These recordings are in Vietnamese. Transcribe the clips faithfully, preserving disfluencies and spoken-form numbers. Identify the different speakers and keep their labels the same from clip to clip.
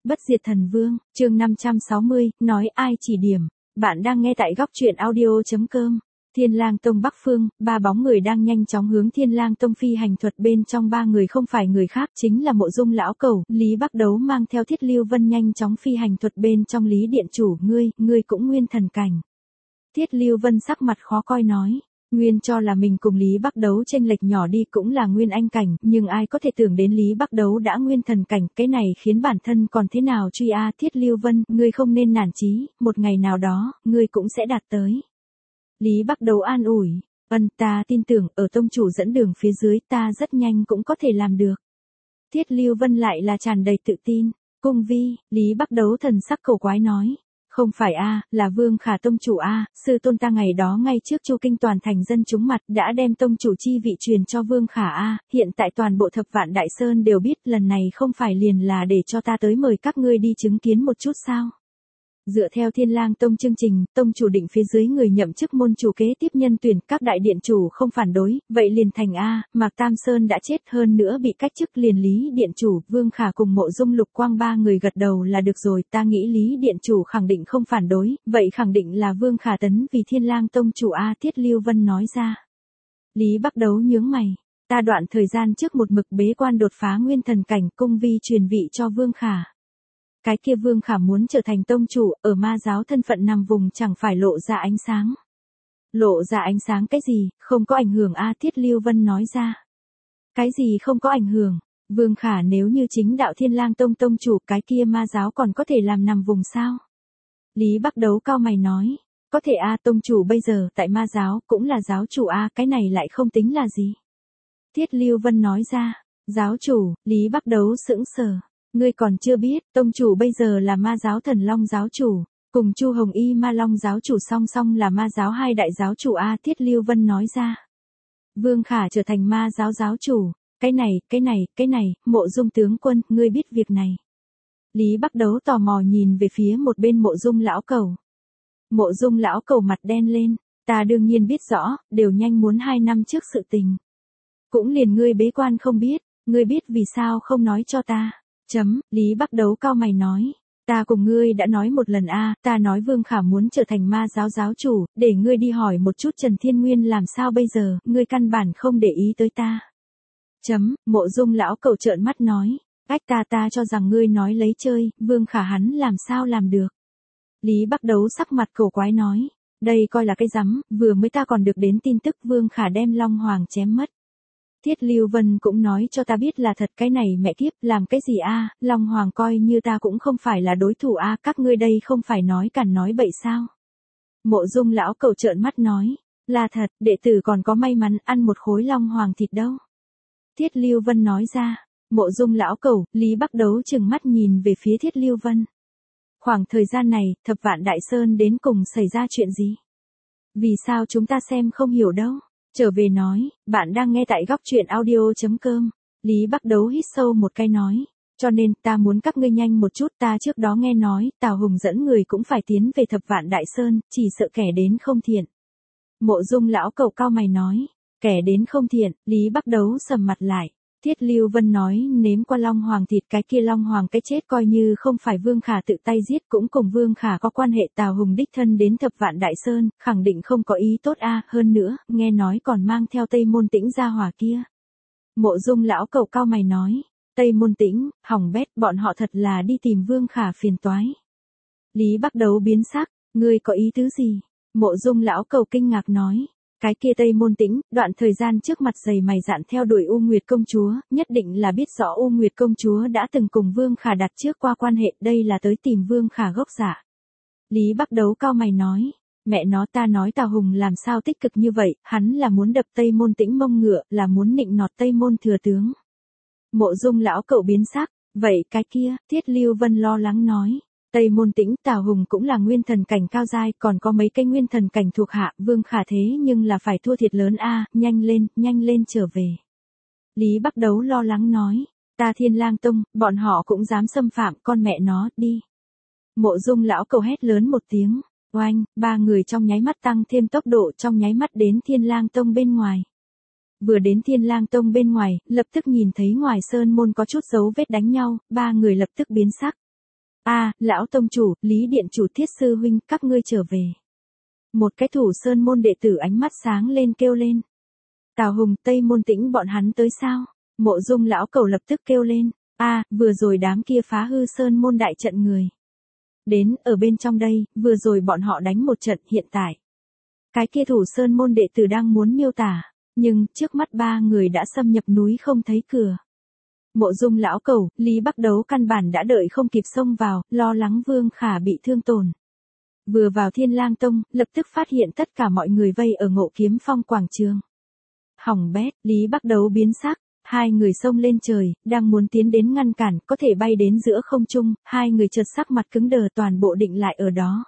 Speaker 1: Bất diệt thần vương, chương năm trăm sáu mươi, nói ai chỉ điểm. Bạn đang nghe tại góc truyện audio.com. Thiên Lang Tông Bắc Phương, ba bóng người đang nhanh chóng hướng Thiên Lang Tông phi hành thuật, bên trong ba người không phải người khác chính là Mộ Dung lão cẩu, Lý Bắc Đấu mang theo Thiết Lưu Vân nhanh chóng phi hành thuật, bên trong Lý điện chủ, ngươi, ngươi cũng nguyên thần cảnh. Thiết Lưu Vân sắc mặt khó coi nói. Nguyên cho là mình cùng Lý Bắc Đấu chênh lệch nhỏ đi, cũng là nguyên anh cảnh, nhưng ai có thể tưởng đến Lý Bắc Đấu đã nguyên thần cảnh, cái này khiến bản thân còn thế nào truy a. Thiết Lưu Vân, ngươi không nên nản chí, một ngày nào đó, ngươi cũng sẽ đạt tới. Lý Bắc Đấu an ủi, ân, ta tin tưởng, ở tông chủ dẫn đường phía dưới, ta rất nhanh cũng có thể làm được. Thiết Lưu Vân lại là tràn đầy tự tin. Cung vi, Lý Bắc Đấu thần sắc cổ quái nói. Không phải a, là Vương Khả tông chủ a, sư tôn ta ngày đó ngay trước Chu Kinh toàn thành dân chúng mặt đã đem tông chủ chi vị truyền cho Vương Khả a, hiện tại toàn bộ Thập Vạn Đại Sơn đều biết, lần này không phải liền là để cho ta tới mời các ngươi đi chứng kiến một chút sao? Dựa theo Thiên Lang Tông chương trình, tông chủ định phía dưới người nhậm chức môn chủ kế tiếp nhân tuyển, các đại điện chủ không phản đối, vậy liền thành a. Mạc Tam Sơn đã chết, hơn nữa bị cách chức, liền Lý điện chủ, Vương Khả cùng Mộ Dung Lục Quang ba người gật đầu là được rồi, ta nghĩ Lý điện chủ khẳng định không phản đối, vậy khẳng định là Vương Khả tấn vì Thiên Lang Tông chủ a. Thiết Lưu Vân nói ra. Lý Bắc Đấu nhướng mày, ta đoạn thời gian trước một mực bế quan đột phá nguyên thần cảnh, cung vi truyền vị cho Vương Khả. Cái kia Vương Khả muốn trở thành tông chủ, ở ma giáo thân phận nằm vùng chẳng phải lộ ra ánh sáng. Lộ ra ánh sáng cái gì, không có ảnh hưởng a. Thiết Lưu Vân nói ra. Cái gì không có ảnh hưởng, Vương Khả nếu như chính đạo Thiên Lang Tông tông chủ, cái kia ma giáo còn có thể làm nằm vùng sao? Lý Bắc Đấu cao mày nói, có thể a, tông chủ bây giờ tại ma giáo cũng là giáo chủ a, cái này lại không tính là gì. Thiết Lưu Vân nói ra, giáo chủ, Lý Bắc Đấu sững sờ. Ngươi còn chưa biết, tông chủ bây giờ là ma giáo Thần Long giáo chủ, cùng Chu Hồng Y ma long giáo chủ song song là ma giáo hai đại giáo chủ a. Thiết Lưu Vân nói ra. Vương Khả trở thành ma giáo giáo chủ, cái này, cái này, cái này, Mộ Dung tướng quân, ngươi biết việc này. Lý Bắc Đấu tò mò nhìn về phía một bên Mộ Dung lão cẩu. Mộ Dung lão cẩu mặt đen lên, ta đương nhiên biết rõ, đều nhanh muốn hai năm trước sự tình. Cũng liền ngươi bế quan không biết, ngươi biết vì sao không nói cho ta. Chấm, Lý Bắc Đấu cao mày nói, ta cùng ngươi đã nói một lần a, ta nói Vương Khả muốn trở thành ma giáo giáo chủ, để ngươi đi hỏi một chút Trần Thiên Nguyên làm sao bây giờ, ngươi căn bản không để ý tới ta. Chấm, Mộ Dung lão cẩu trợn mắt nói, ách, ta ta cho rằng ngươi nói lấy chơi, Vương Khả hắn làm sao làm được. Lý Bắc Đấu sắc mặt cổ quái nói, đây coi là cái rắm, vừa mới ta còn được đến tin tức Vương Khả đem Long Hoàng chém mất. Thiết Lưu Vân cũng nói cho ta biết là thật, cái này mẹ kiếp, làm cái gì a, Long Hoàng coi như ta cũng không phải là đối thủ a, các ngươi đây không phải nói càn nói bậy sao. Mộ Dung lão cẩu trợn mắt nói, là thật, đệ tử còn có may mắn ăn một khối Long Hoàng thịt đâu. Thiết Lưu Vân nói ra, Mộ Dung lão cẩu, Lý Bắc Đấu trừng mắt nhìn về phía Thiết Lưu Vân. Khoảng thời gian này, Thập Vạn Đại Sơn đến cùng xảy ra chuyện gì? Vì sao chúng ta xem không hiểu đâu? Trở về nói, bạn đang nghe tại góc truyện audio.com. Lý Bắc Đấu hít sâu một cái nói, cho nên ta muốn các ngươi nhanh một chút, ta trước đó nghe nói, Tào Hùng dẫn người cũng phải tiến về Thập Vạn Đại Sơn, chỉ sợ kẻ đến không thiện. Mộ Dung lão cẩu cao mày nói, kẻ đến không thiện, Lý Bắc Đấu sầm mặt lại. Thiết Lưu Vân nói, nếm qua Long Hoàng thịt, cái kia Long Hoàng cái chết coi như không phải Vương Khả tự tay giết, cũng cùng Vương Khả có quan hệ, Tào Hùng đích thân đến Thập Vạn Đại Sơn, khẳng định không có ý tốt a, hơn nữa, nghe nói còn mang theo Tây Môn Tĩnh ra hỏa kia. Mộ Dung lão cẩu cao mày nói, Tây Môn Tĩnh, hỏng bét, bọn họ thật là đi tìm Vương Khả phiền toái. Lý Bắc Đấu biến sắc, ngươi có ý tứ gì? Mộ Dung lão cẩu kinh ngạc nói. Cái kia Tây Môn Tĩnh, đoạn thời gian trước mặt dày mày dạn theo đuổi U Nguyệt công chúa, nhất định là biết rõ U Nguyệt công chúa đã từng cùng Vương Khả đặt trước qua quan hệ, đây là tới tìm Vương Khả gốc dạ. Lý Bắc Đấu cao mày nói, mẹ nó, ta nói Tào Hùng làm sao tích cực như vậy, hắn là muốn đập Tây Môn Tĩnh mông ngựa, là muốn nịnh nọt Tây Môn thừa tướng. Mộ Dung lão cẩu biến sắc, vậy cái kia, Thiết Lưu Vân lo lắng nói. Tây Môn Tĩnh, Tào Hùng cũng là nguyên thần cảnh cao giai, còn có mấy cái nguyên thần cảnh thuộc hạ, Vương Khả thế nhưng là phải thua thiệt lớn a, nhanh lên, nhanh lên trở về. Lý Bắc Đấu lo lắng nói, ta Thiên Lang Tông, bọn họ cũng dám xâm phạm, con mẹ nó, đi. Mộ Dung lão cẩu hét lớn một tiếng, oanh, ba người trong nháy mắt tăng thêm tốc độ, trong nháy mắt đến Thiên Lang Tông bên ngoài. Vừa đến Thiên Lang Tông bên ngoài, lập tức nhìn thấy ngoài sơn môn có chút dấu vết đánh nhau, ba người lập tức biến sắc. A, lão tông chủ, Lý điện chủ, Thiết sư huynh, các ngươi trở về. Một cái thủ sơn môn đệ tử ánh mắt sáng lên kêu lên. Tào Hùng, Tây Môn Tĩnh bọn hắn tới sao? Mộ Dung lão cầu lập tức kêu lên. A, vừa rồi đám kia phá hư sơn môn đại trận người. Đến, ở bên trong đây, vừa rồi bọn họ đánh một trận, hiện tại. Cái kia thủ sơn môn đệ tử đang muốn miêu tả, nhưng trước mắt ba người đã xâm nhập núi không thấy cửa. Mộ Dung lão cầu, Lý Bắc Đấu căn bản đã đợi không kịp xông vào, lo lắng Vương Khả bị thương tổn. Vừa vào Thiên Lang Tông, lập tức phát hiện tất cả mọi người vây ở Ngộ Kiếm Phong quảng trường. Hỏng bét, Lý Bắc Đấu biến sắc, hai người xông lên trời, đang muốn tiến đến ngăn cản, có thể bay đến giữa không trung, hai người chợt sắc mặt cứng đờ toàn bộ định lại ở đó.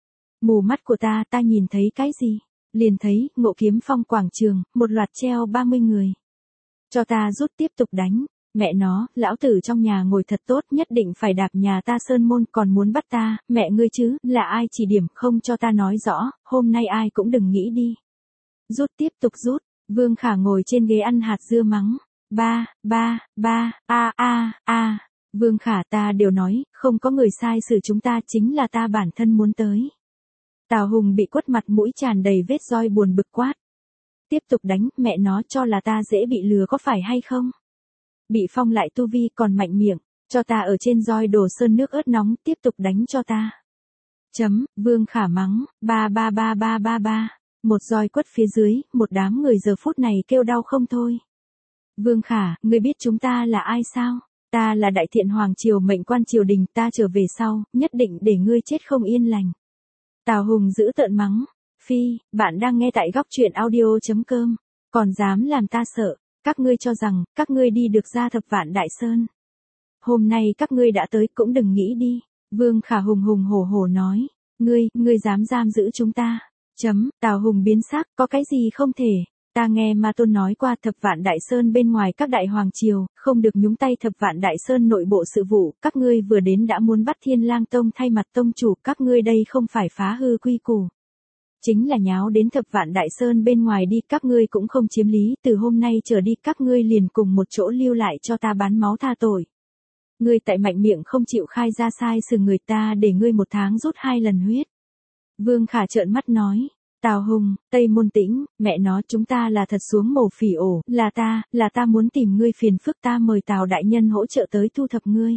Speaker 1: Mù mắt của ta, ta nhìn thấy cái gì? Liền thấy, Ngộ Kiếm Phong quảng trường, một loạt treo ba mươi người. Cho ta rút tiếp tục đánh. Mẹ nó, lão tử trong nhà ngồi thật tốt, nhất định phải đạp nhà ta sơn môn, còn muốn bắt ta, mẹ ngươi chứ, là ai chỉ điểm không cho ta nói rõ, hôm nay ai cũng đừng nghĩ đi. Rút tiếp tục rút, Vương Khả ngồi trên ghế ăn hạt dưa mắng. Ba, ba, ba, a a a, Vương Khả, ta đều nói, không có người sai xử chúng ta, chính là ta bản thân muốn tới. Tào Hùng bị quất mặt mũi tràn đầy vết roi buồn bực quát. Tiếp tục đánh, mẹ nó cho là ta dễ bị lừa có phải hay không? Bị phong lại tu vi còn mạnh miệng, cho ta ở trên roi đổ sơn nước ớt nóng, tiếp tục đánh cho ta. Chấm, Vương Khả mắng, ba ba ba ba ba ba, một roi quất phía dưới, một đám người giờ phút này kêu đau không thôi. Vương Khả, ngươi biết chúng ta là ai sao? Ta là Đại Thiện Hoàng Triều mệnh quan triều đình, ta trở về sau, nhất định để ngươi chết không yên lành. Tào Hùng giữ tợn mắng, phi, bạn đang nghe tại góc truyện audio.com, còn dám làm ta sợ. Các ngươi cho rằng, các ngươi đi được ra Thập Vạn Đại Sơn. Hôm nay các ngươi đã tới cũng đừng nghĩ đi. Vương Khả hùng hùng hổ hổ nói. Ngươi, ngươi dám giam giữ chúng ta. Chấm, Tào Hùng biến sắc, có cái gì không thể. Ta nghe Ma Tôn nói qua Thập Vạn Đại Sơn bên ngoài các đại hoàng triều, không được nhúng tay Thập Vạn Đại Sơn nội bộ sự vụ. Các ngươi vừa đến đã muốn bắt Thiên Lang Tông thay mặt tông chủ, các ngươi đây không phải phá hư quy củ. Chính là nháo đến Thập Vạn Đại Sơn bên ngoài đi, các ngươi cũng không chiếm lý, từ hôm nay trở đi các ngươi liền cùng một chỗ lưu lại cho ta bán máu tha tội. Ngươi tại mạnh miệng không chịu khai ra sai sự người ta, để ngươi một tháng rút hai lần huyết. Vương Khả trợn mắt nói, Tào Hùng, Tây Môn Tĩnh, mẹ nó chúng ta là thật xuống mồ phỉ ổ, là ta, là ta muốn tìm ngươi phiền phức, ta mời Tào đại nhân hỗ trợ tới thu thập ngươi.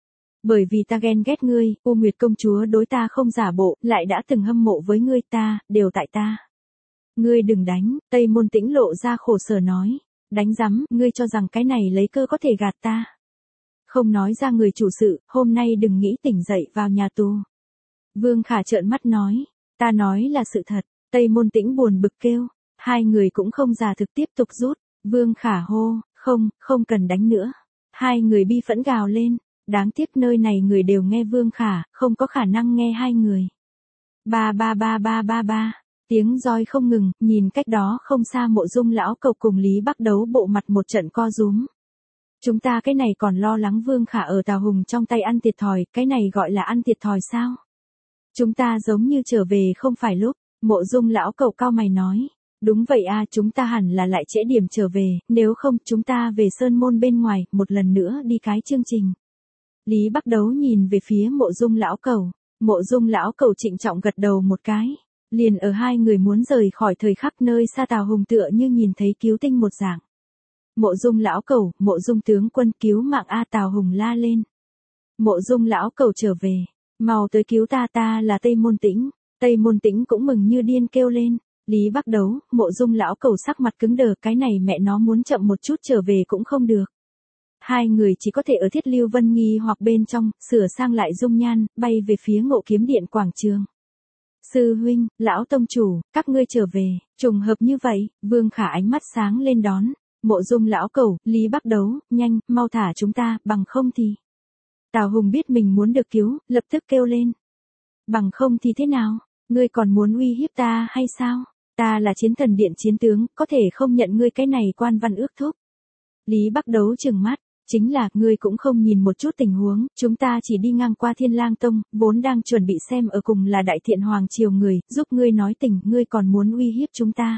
Speaker 1: Bởi vì ta ghen ghét ngươi, U Nguyệt công chúa đối ta không giả bộ, lại đã từng hâm mộ với ngươi, ta, đều tại ta. Ngươi đừng đánh, Tây Môn Tĩnh lộ ra khổ sở nói. Đánh rắm, ngươi cho rằng cái này lấy cơ có thể gạt ta. Không nói ra người chủ sự, hôm nay đừng nghĩ tỉnh dậy vào nhà tù. Vương Khả trợn mắt nói, ta nói là sự thật, Tây Môn Tĩnh buồn bực kêu. Hai người cũng không giả thực tiếp tục rút, Vương Khả hô, không, không cần đánh nữa. Hai người bi phẫn gào lên. Đáng tiếc nơi này người đều nghe Vương Khả, không có khả năng nghe hai người. Ba ba ba ba ba ba, tiếng roi không ngừng, nhìn cách đó không xa Mộ Dung lão cầu cùng Lý Bắc Đấu bộ mặt một trận co rúm. Chúng ta cái này còn lo lắng Vương Khả ở Tào Hùng trong tay ăn thiệt thòi, cái này gọi là ăn thiệt thòi sao? Chúng ta giống như trở về không phải lúc, Mộ Dung lão cầu cao mày nói. Đúng vậy a, chúng ta hẳn là lại trễ điểm trở về, nếu không chúng ta về sơn môn bên ngoài, một lần nữa đi cái chương trình. Lý Bắc Đấu nhìn về phía Mộ Dung lão cầu, Mộ Dung lão cầu trịnh trọng gật đầu một cái, liền ở hai người muốn rời khỏi thời khắc nơi xa Tào Hùng tựa như nhìn thấy cứu tinh một dạng. Mộ Dung lão cầu, Mộ Dung tướng quân cứu mạng a, Tào Hùng la lên. Mộ Dung lão cầu trở về, mau tới cứu ta, ta là Tây Môn Tĩnh. Tây Môn Tĩnh cũng mừng như điên kêu lên. Lý Bắc Đấu, Mộ Dung lão cầu sắc mặt cứng đờ, cái này mẹ nó muốn chậm một chút trở về cũng không được. Hai người chỉ có thể ở Thiết Lưu Vân Nghi hoặc bên trong, sửa sang lại dung nhan, bay về phía Ngộ Kiếm Điện quảng trường. Sư huynh, lão tông chủ, các ngươi trở về, trùng hợp như vậy, Vương Khả ánh mắt sáng lên đón. Mộ Dung lão cầu, Lý Bắc Đấu, nhanh, mau thả chúng ta, bằng không thì. Tào Hùng biết mình muốn được cứu, lập tức kêu lên. Bằng không thì thế nào, ngươi còn muốn uy hiếp ta hay sao? Ta là Chiến Thần Điện chiến tướng, có thể không nhận ngươi cái này quan văn ước thúc. Lý Bắc Đấu trừng mắt. Chính là, ngươi cũng không nhìn một chút tình huống, chúng ta chỉ đi ngang qua Thiên Lang Tông, vốn đang chuẩn bị xem ở cùng là Đại Thiện Hoàng Triều người, giúp ngươi nói tình, ngươi còn muốn uy hiếp chúng ta.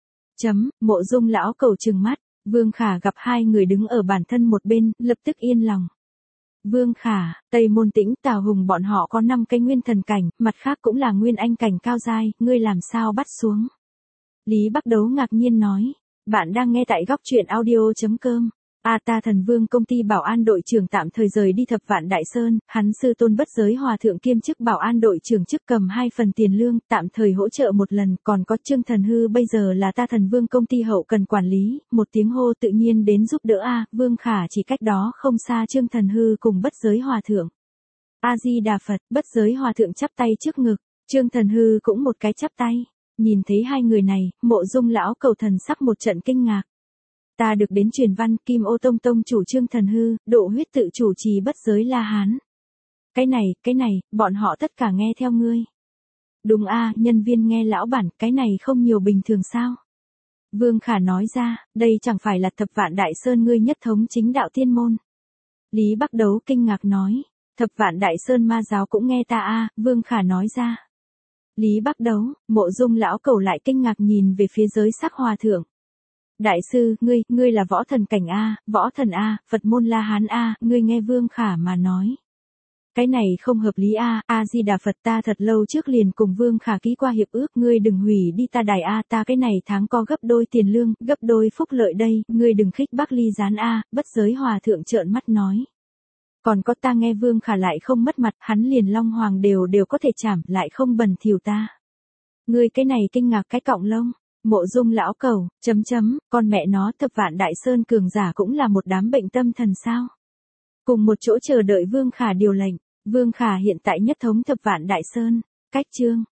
Speaker 1: Chấm, Mộ Dung lão cầu trừng mắt, Vương Khả gặp hai người đứng ở bản thân một bên, lập tức yên lòng. Vương Khả, Tây Môn Tĩnh, Tào Hùng bọn họ có năm cái nguyên thần cảnh, mặt khác cũng là nguyên anh cảnh cao giai, ngươi làm sao bắt xuống? Lý Bắc Đấu ngạc nhiên nói, bạn đang nghe tại góc truyện audio.com. A ta thần vương công ty bảo an đội trưởng tạm thời rời đi Thập Vạn Đại Sơn, hắn sư tôn Bất Giới Hòa Thượng kiêm chức bảo an đội trưởng chức cầm hai phần tiền lương, tạm thời hỗ trợ một lần, còn có Trương Thần Hư bây giờ là ta thần vương công ty hậu cần quản lý, một tiếng hô tự nhiên đến giúp đỡ A, Vương Khả chỉ cách đó không xa Trương Thần Hư cùng Bất Giới Hòa Thượng. A-di-đà Phật, Bất Giới Hòa Thượng chắp tay trước ngực, Trương Thần Hư cũng một cái chắp tay, nhìn thấy hai người này, Mộ Dung lão cầu thần sắc một trận kinh ngạc. Ta được đến truyền văn, Kim Ô Tông Tông chủ Trương Thần Hư, độ huyết tự chủ trì Bất Giới La Hán. Cái này, cái này, bọn họ tất cả nghe theo ngươi. Đúng a, nhân viên nghe lão bản, cái này không nhiều bình thường sao? Vương Khả nói ra, đây chẳng phải là Thập Vạn Đại Sơn ngươi nhất thống chính đạo tiên môn. Lý Bắc Đấu kinh ngạc nói, Thập Vạn Đại Sơn ma giáo cũng nghe ta a, Vương Khả nói ra. Lý Bắc Đấu, Mộ Dung lão cầu lại kinh ngạc nhìn về phía Giới Sắc Hòa Thượng. Đại sư, ngươi, ngươi là võ thần cảnh A, võ thần A, Phật môn La Hán A, ngươi nghe Vương Khả mà nói. Cái này không hợp lý A, A-di-đà Phật ta thật lâu trước liền cùng Vương Khả ký qua hiệp ước, ngươi đừng hủy đi ta đài A, ta cái này tháng có gấp đôi tiền lương, gấp đôi phúc lợi đây, ngươi đừng khích bác ly gián A, Bất Giới Hòa Thượng trợn mắt nói. Còn có ta nghe Vương Khả lại không mất mặt, hắn liền Long Hoàng đều đều có thể chảm, lại không bẩn thỉu ta. Ngươi cái này kinh ngạc cái cọng lông. Mộ Dung lão cầu, chấm chấm, con mẹ nó Thập Vạn Đại Sơn cường giả cũng là một đám bệnh tâm thần sao? Cùng một chỗ chờ đợi Vương Khả điều lệnh, Vương Khả hiện tại nhất thống Thập Vạn Đại Sơn, cách chương